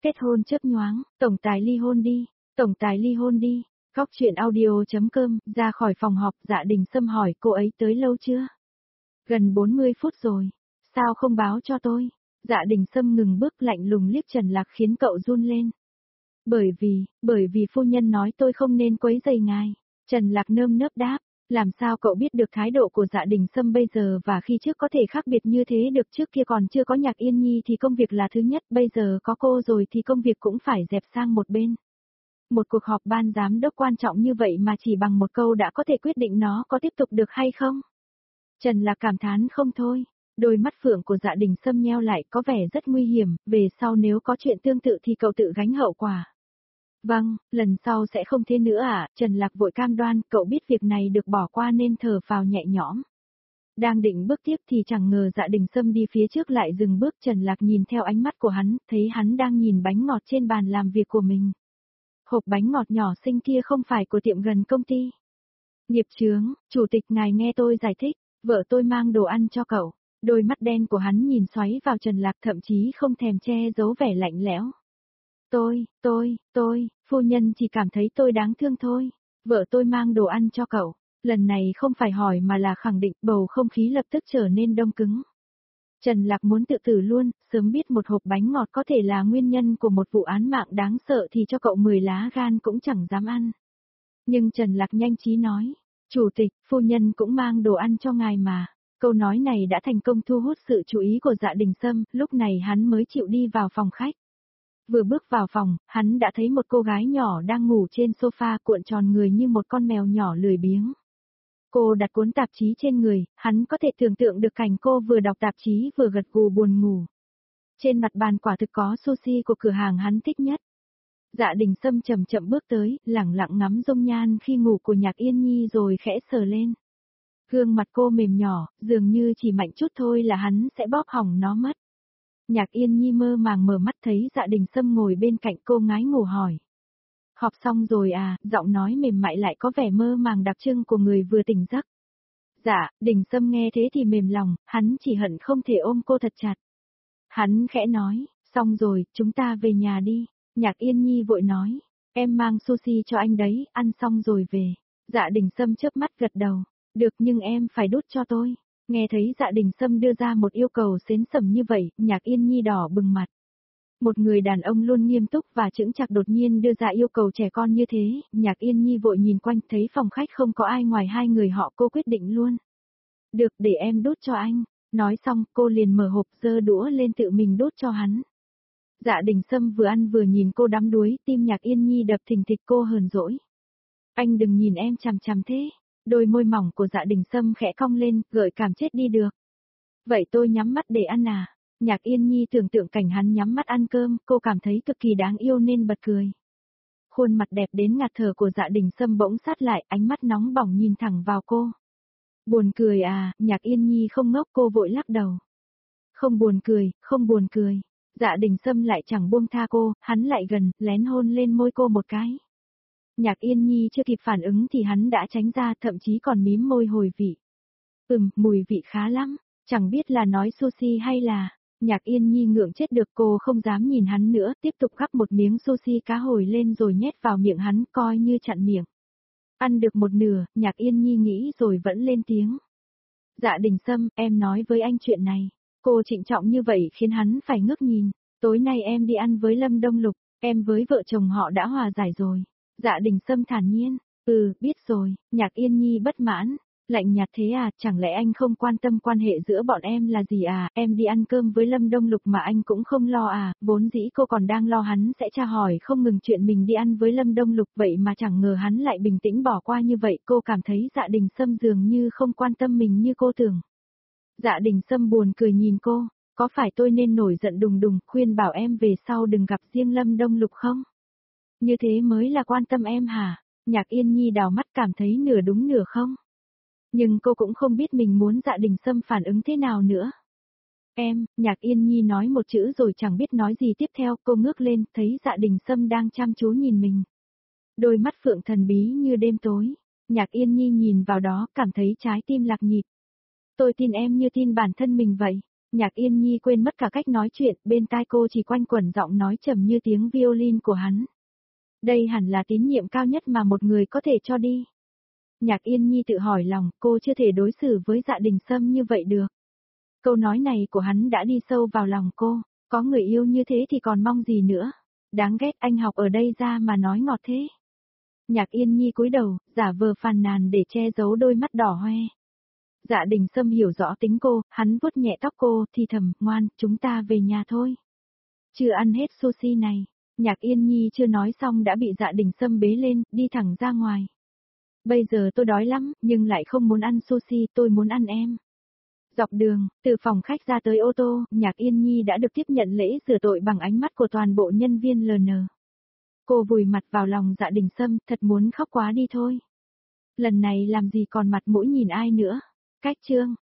Kết hôn chớp nhoáng, tổng tài ly hôn đi, tổng tài ly hôn đi. Góc chuyện audio.com, ra khỏi phòng họp, Dạ Đình Sâm hỏi cô ấy tới lâu chưa? Gần 40 phút rồi, sao không báo cho tôi? Dạ Đình Sâm ngừng bước lạnh lùng liếc Trần Lạc khiến cậu run lên. Bởi vì phu nhân nói tôi không nên quấy rầy ngài. Trần Lạc nơm nớp đáp, làm sao cậu biết được thái độ của Dạ Đình Sâm bây giờ và khi trước có thể khác biệt như thế được, trước kia còn chưa có Nhạc Yên Nhi thì công việc là thứ nhất, bây giờ có cô rồi thì công việc cũng phải dẹp sang một bên. Một cuộc họp ban giám đốc quan trọng như vậy mà chỉ bằng một câu đã có thể quyết định nó có tiếp tục được hay không? Trần Lạc cảm thán không thôi, đôi mắt phượng của Dạ Đình Sâm nheo lại có vẻ rất nguy hiểm, về sau nếu có chuyện tương tự thì cậu tự gánh hậu quả. Vâng, lần sau sẽ không thế nữa à, Trần Lạc vội cam đoan, cậu biết việc này được bỏ qua nên thở phào nhẹ nhõm. Đang định bước tiếp thì chẳng ngờ Dạ Đình Sâm đi phía trước lại dừng bước. Trần Lạc nhìn theo ánh mắt của hắn, thấy hắn đang nhìn bánh ngọt trên bàn làm việc của mình. Hộp bánh ngọt nhỏ xinh kia không phải của tiệm gần công ty. Nghiệp chướng, chủ tịch ngài nghe tôi giải thích, vợ tôi mang đồ ăn cho cậu. Đôi mắt đen của hắn nhìn xoáy vào Trần Lạc, thậm chí không thèm che giấu vẻ lạnh lẽo. Phu nhân chỉ cảm thấy tôi đáng thương thôi. Vợ tôi mang đồ ăn cho cậu. Lần này không phải hỏi mà là khẳng định, bầu không khí lập tức trở nên đông cứng. Trần Lạc muốn tự tử luôn, sớm biết một hộp bánh ngọt có thể là nguyên nhân của một vụ án mạng đáng sợ thì cho cậu 10 lá gan cũng chẳng dám ăn. Nhưng Trần Lạc nhanh trí nói, chủ tịch, phu nhân cũng mang đồ ăn cho ngài mà. Câu nói này đã thành công thu hút sự chú ý của Dạ Đình Sâm, lúc này hắn mới chịu đi vào phòng khách. Vừa bước vào phòng, hắn đã thấy một cô gái nhỏ đang ngủ trên sofa cuộn tròn người như một con mèo nhỏ lười biếng. Cô đặt cuốn tạp chí trên người, hắn có thể tưởng tượng được cảnh cô vừa đọc tạp chí vừa gật gù buồn ngủ. Trên mặt bàn quả thực có sushi của cửa hàng hắn thích nhất. Dạ Đình Sâm chậm chậm bước tới, lẳng lặng ngắm dung nhan khi ngủ của Nhạc Yên Nhi rồi khẽ sờ lên. Gương mặt cô mềm nhỏ, dường như chỉ mạnh chút thôi là hắn sẽ bóp hỏng nó mất. Nhạc Yên Nhi mơ màng mở mắt thấy Dạ Đình Sâm ngồi bên cạnh cô ngái ngủ hỏi. Họp xong rồi à, giọng nói mềm mại lại có vẻ mơ màng đặc trưng của người vừa tỉnh giấc. Dạ, Đình Sâm nghe thế thì mềm lòng, hắn chỉ hận không thể ôm cô thật chặt. Hắn khẽ nói, xong rồi, chúng ta về nhà đi. Nhạc Yên Nhi vội nói, em mang sushi cho anh đấy, ăn xong rồi về. Dạ Đình Sâm chớp mắt gật đầu, được nhưng em phải đút cho tôi. Nghe thấy Dạ Đình Sâm đưa ra một yêu cầu xến xẩm như vậy, Nhạc Yên Nhi đỏ bừng mặt. Một người đàn ông luôn nghiêm túc và chững chạc đột nhiên đưa ra yêu cầu trẻ con như thế, Nhạc Yên Nhi vội nhìn quanh thấy phòng khách không có ai ngoài hai người họ, cô quyết định luôn. Được, để em đút cho anh. Nói xong, cô liền mở hộp giơ đũa lên tự mình đút cho hắn. Dạ Đình Sâm vừa ăn vừa nhìn cô đắm đuối, tim Nhạc Yên Nhi đập thình thịch, cô hờn dỗi. Anh đừng nhìn em chằm chằm thế. Đôi môi mỏng của Dạ Đình Sâm khẽ cong lên, gợi cảm chết đi được. Vậy tôi nhắm mắt để ăn à? Nhạc Yên Nhi tưởng tượng cảnh hắn nhắm mắt ăn cơm, cô cảm thấy cực kỳ đáng yêu nên bật cười. Khuôn mặt đẹp đến ngạt thở của Dạ Đình Sâm bỗng sát lại, ánh mắt nóng bỏng nhìn thẳng vào cô. Buồn cười à, Nhạc Yên Nhi không ngốc, cô vội lắc đầu. Không buồn cười. Dạ Đình Sâm lại chẳng buông tha cô, hắn lại gần, lén hôn lên môi cô một cái. Nhạc Yên Nhi chưa kịp phản ứng thì hắn đã tránh ra, thậm chí còn mím môi hồi vị. Mùi vị khá lắm, chẳng biết là nói sushi hay là... Nhạc Yên Nhi ngượng chết được, cô không dám nhìn hắn nữa, tiếp tục gắp một miếng sushi cá hồi lên rồi nhét vào miệng hắn, coi như chặn miệng. Ăn được một nửa, Nhạc Yên Nhi nghĩ rồi vẫn lên tiếng. Dạ Đình Sâm, em nói với anh chuyện này. Cô trịnh trọng như vậy khiến hắn phải ngước nhìn. Tối nay em đi ăn với Lâm Đông Lục, em với vợ chồng họ đã hòa giải rồi. Dạ Đình Sâm thản nhiên. Biết rồi. Nhạc Yên Nhi bất mãn. Lạnh nhạt thế à, chẳng lẽ anh không quan tâm quan hệ giữa bọn em là gì à, em đi ăn cơm với Lâm Đông Lục mà anh cũng không lo à, vốn dĩ cô còn đang lo hắn sẽ tra hỏi không ngừng chuyện mình đi ăn với Lâm Đông Lục, vậy mà chẳng ngờ hắn lại bình tĩnh bỏ qua như vậy, cô cảm thấy Dạ Đình Sâm dường như không quan tâm mình như cô tưởng. Dạ Đình Sâm buồn cười nhìn cô, có phải tôi nên nổi giận đùng đùng, khuyên bảo em về sau đừng gặp riêng Lâm Đông Lục không? Như thế mới là quan tâm em hả? Nhạc Yên Nhi đào mắt cảm thấy nửa đúng nửa không. Nhưng cô cũng không biết mình muốn Dạ Đình Sâm phản ứng thế nào nữa. Nhạc Yên Nhi nói một chữ rồi chẳng biết nói gì tiếp theo, cô ngước lên, thấy Dạ Đình Sâm đang chăm chú nhìn mình. Đôi mắt phượng thần bí như đêm tối, Nhạc Yên Nhi nhìn vào đó, cảm thấy trái tim lạc nhịp. Tôi tin em như tin bản thân mình vậy. Nhạc Yên Nhi quên mất cả cách nói chuyện, bên tai cô chỉ quanh quẩn giọng nói trầm như tiếng violin của hắn. Đây hẳn là tín nhiệm cao nhất mà một người có thể cho đi. Nhạc Yên Nhi tự hỏi lòng, cô chưa thể đối xử với Dạ Đình Sâm như vậy được. Câu nói này của hắn đã đi sâu vào lòng cô, có người yêu như thế thì còn mong gì nữa. Đáng ghét, anh học ở đây ra mà nói ngọt thế. Nhạc Yên Nhi cúi đầu, giả vờ phàn nàn để che giấu đôi mắt đỏ hoe. Dạ Đình Sâm hiểu rõ tính cô, hắn vuốt nhẹ tóc cô, thì thầm, ngoan, chúng ta về nhà thôi. Chưa ăn hết sushi này. Nhạc Yên Nhi chưa nói xong đã bị Dạ Đình Sâm bế lên, đi thẳng ra ngoài. Bây giờ tôi đói lắm, nhưng lại không muốn ăn sushi, tôi muốn ăn em. Dọc đường, từ phòng khách ra tới ô tô, Nhạc Yên Nhi đã được tiếp nhận lễ rửa tội bằng ánh mắt của toàn bộ nhân viên LN. Cô vùi mặt vào lòng Dạ Đình Sâm, thật muốn khóc quá đi thôi. Lần này làm gì còn mặt mũi nhìn ai nữa. Cách chương